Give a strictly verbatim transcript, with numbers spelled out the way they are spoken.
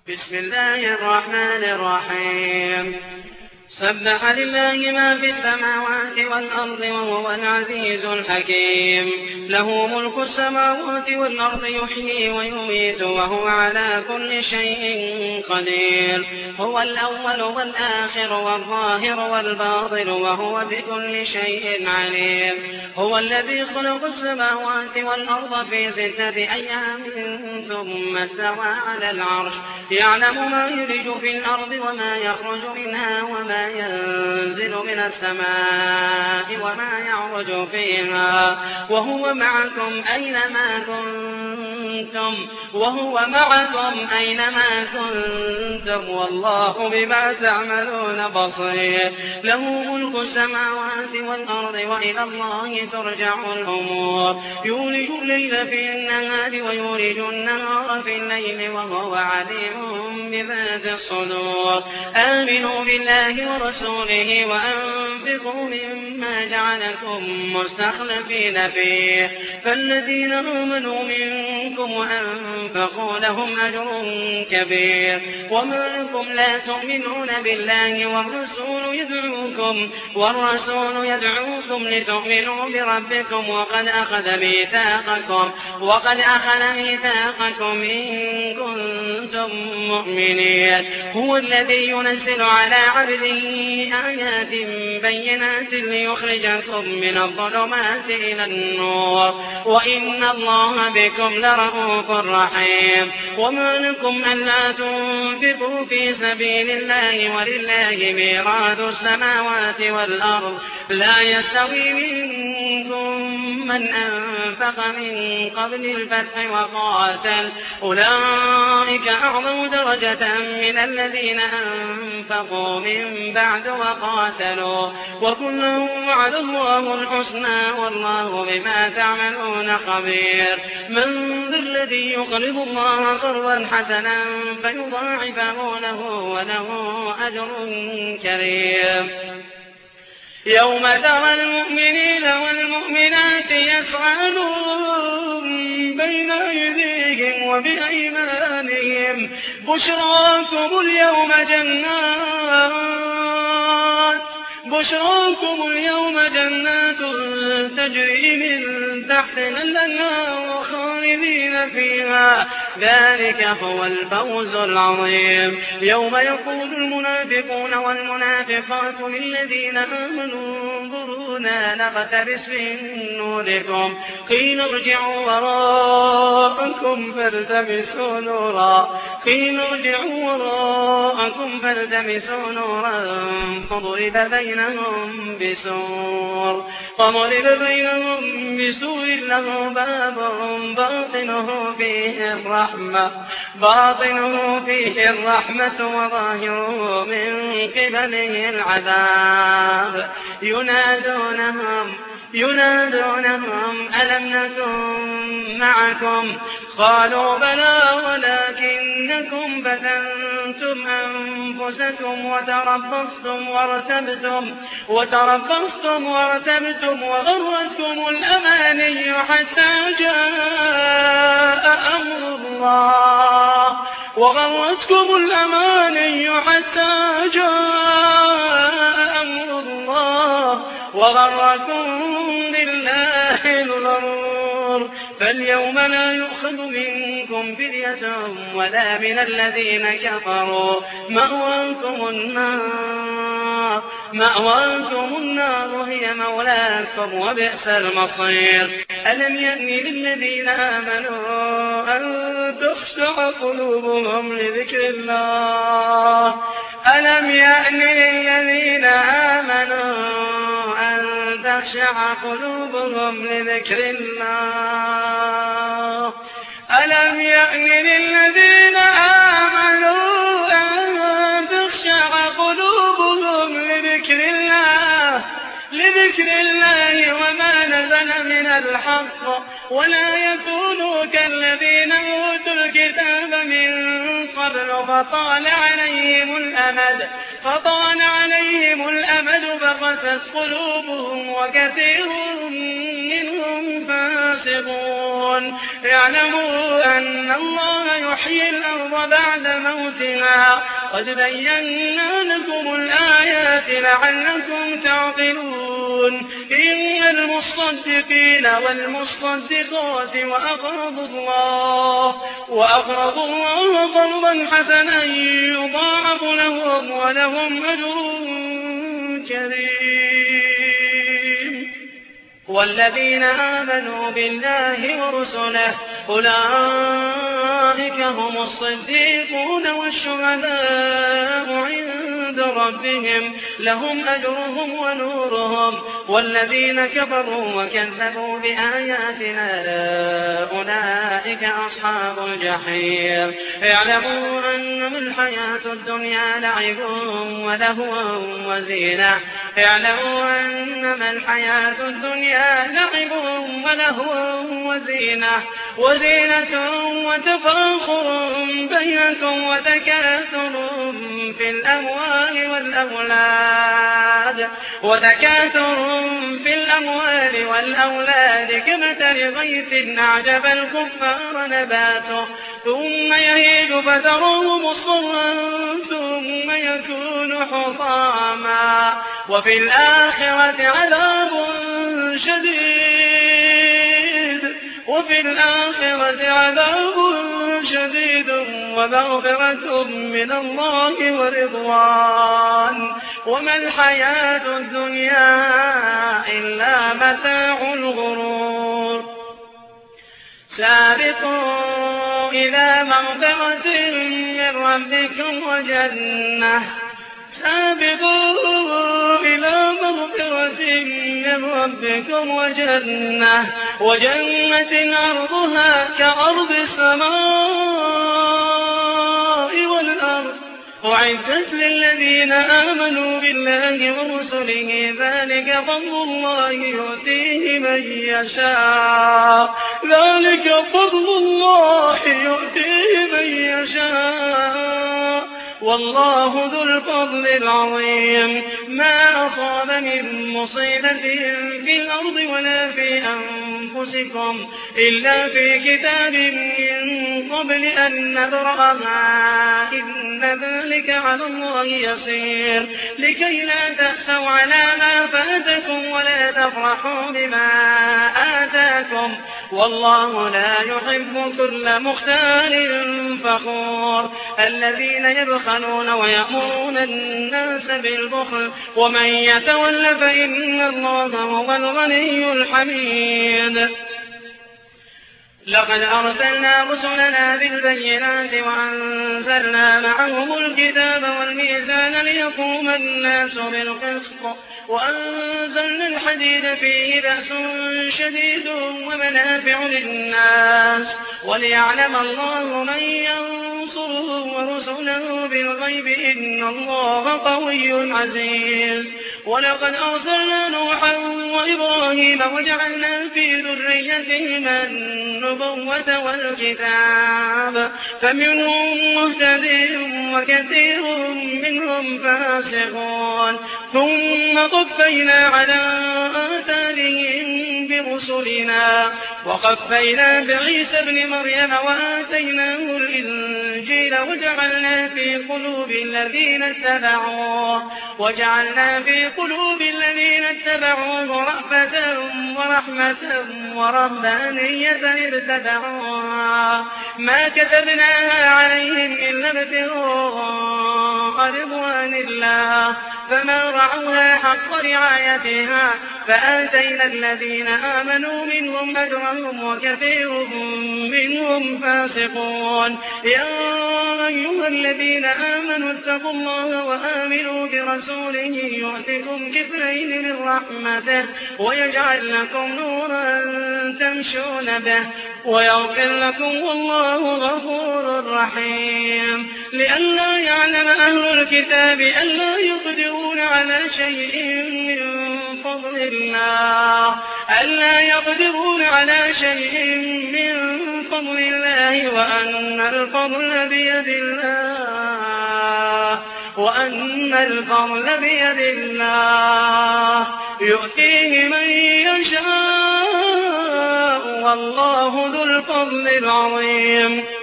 بسم الله الرحمن الرحيم سبح لله ما في السماوات والأرض وهو العزيز الحكيم له ملك السماوات والأرض يحيي ويميت وهو على كل شيء قدير هو الأول والآخر والظاهر والباطن وهو بكل شيء عليم هو الذي خلق السماوات والأرض في ستة أيام ثم استوى على العرش يعلم ما يلج في الأرض وما يخرج منها وما ينزل من السماء وما يعرج فيها وهو معكم أينما كنتم وهو معكم أينما كنتم والله بما تعملون بصير له ملك السماوات والأرض وإلى الله ترجع الأمور يولج الليل في النهار ويولج النهار في الليل وهو عليم بذات الصدور آمنوا بالله ورسوله وأنفقوا مما جعلكم مستخلفين فيه فالذين آمنوا منكم وأنفقوا لهم أجر كبير وما لكم لا تؤمنون بالله والرسول يدعوكم والرسول يدعوكم لتؤمنوا بربكم وقد أخذ ميثاقكم وقد أخذ ميثاقكم إن كنتم مؤمنين هو الذي ينزل على عبده آيات بينات ليخرجكم من الظلمات إلى النور وإن الله بكم لرءوف رحيم وما لكم ألا تنفقوا في سبيل الله ولله ميراث السماوات والأرض لا يستوي منكم من أنفق من قبل الفتح وقاتل أولئك أعظم درجة من الذين أنفقوا من بعد وقاتلوا وكلا وعد الله الحسنى والله بما تعملون خبير من ذا الذي يقرض الله قرضا حسنا فيضاعفه له وله أجر كريم يوم ترى المؤمنين والمؤمنات يسعى نورهم بين أيديهم وبأيمانهم بشراكم اليوم جنات بشراكم اليوم جنات تجري من تحتها الأنهار خالدين فيها ذلك هو الفوز العظيم يوم يقول المنافقون والمنافقات للذين آمنوا انظرونا نقتبس من نوركم قيل ارجعوا وراءكم فالتمسوا نورا قيل ارجعوا وراءكم فالتمسوا نورا فضرب بينهم بسور فضرب بينهم بسور له باب باطنه فيه الرحمة باطنه فيه الرحمة وظاهره من قبله العذاب ينادونهم ينادونهم ألم نكن معكم قالوا بلى ولكنكم فتنتم أنفسكم وتربصتم وارتبتم وتربصتم وارتبتم وغرتكم الأماني حتى جاء أمر الله وغرتكم الأماني حتى جاء أمر الله وغركم بالله الغرور فاليوم لا يؤخذ منكم فدية ولا من الذين كفروا مأواكم النار مأواكم النار هي مولاكم وبئس المصير ألم يأن للذين آمنوا أن تخشع قلوبهم لذكر الله ألم يأن للذين آمنوا أن تخشع قلوبهم لذكر الله ألم يأن للذين آمنوا أن تخشع قلوبهم لذكر الله لذكر الله وما نزل من الحق ولا يكونوا كالذين أوتوا الكتاب من قبل كفروا فطال عليهم الأمد فطال عليهم الأمد فقست قلوبهم وكثير منهم فاسقون اعلموا أن الله يحيي الأرض بعد موتها قد بينا لكم الآيات لعلكم تعقلون إن المصدقين والمصدقات وأقرضوا الله وأقرضوا الله قرضا حسنا يضاعف لهم ولهم أجر كريم والذين آمنوا بالله ورسله أولئك هم الصديقون والشهداء عند ربهم لهم أجرهم ونورهم والذين كفروا وكذبوا بآياتنا أولئك أصحاب الجحيم اعلموا أنما الحياة الدنيا لعب ولهو وزينة اعلموا أنما الحياة الدنيا لعب ولهو وزينة وزينة وتفاخر بينكم وتكاثر في الأموال والأولاد وتكاثر في الأموال والأولاد كمثل غيث أعجب الكفار نباته ثم يهيج فتروه مصفرا ثم يكون حطاما وفي الآخرة عذاب شديد وفي الآخرة عذاب شديد ومغفرة من الله ورضوان وما الحياة الدنيا إلا متاع الغرور سابقوا إلى مغفرة من ربكم وجنة سابقوا إلى مغفرة من ربكم وجنة وجنة عرضها كعرض السماء والأرض أعدت للذين آمنوا بالله ورسله ذلك فضل الله يؤتيه من يشاء ذلك فضل الله يؤتيه من يشاء والله ذو الفضل العظيم ما أصاب من مصيبة في الأرض ولا في أنفسكم إلا في كتاب من قبل أن نبرأها إن ذلك على الله يسير لكي لا تأسوا على ما فاتكم ولا تفرحوا بما آتاكم والله لا يحب كل مختال فخور الذين يبخلون ويأمرون الناس بالبخل ومن يتول فإن الله هو الغني الحميد لقد أرسلنا رسلنا بالبينات وأنزلنا معهم الكتاب والميزان ليقوم الناس بالقسط وأنزلنا الحديد فيه بأس شديد ومنافع للناس وليعلم الله من ينصره ورسله بالغيب إن الله قوي عزيز ولقد أرسلنا نوحا وإبراهيم وجعلنا في ذريتهما النبوة والكتاب فمنهم مهتد وكثير منهم فاسقون ثم قفينا على آثارهم برسلنا وقفينا بعيسى ابن مريم وآتيناه الإنجيل وجعلنا في قلوب الذين اتبعوه وجعلنا في قلوب الذين اتبعوه رأفة ورحمة ورهبانية ابتدعوها ما كتبناها عليهم إلا ابتغاء رضوان الله فما رعوها حق رعايتها فآتينا الذين آمنوا منهم أجرهم وكثير منهم فاسقون يا أيها الذين آمنوا اتقوا الله وآمنوا برسوله يؤتكم كفلين من رحمته ويجعل لكم نورا تمشون به ويغفر لكم والله غفور رحيم لئلا يعلم أهل الكتاب ألا يقدرون على شيء من فضل الله ألا يقدرون على شيء من فضل الله وأن الفضل بيد الله وأن الفضل بيد الله يؤتيه من يشاء والله ذو الفضل العظيم.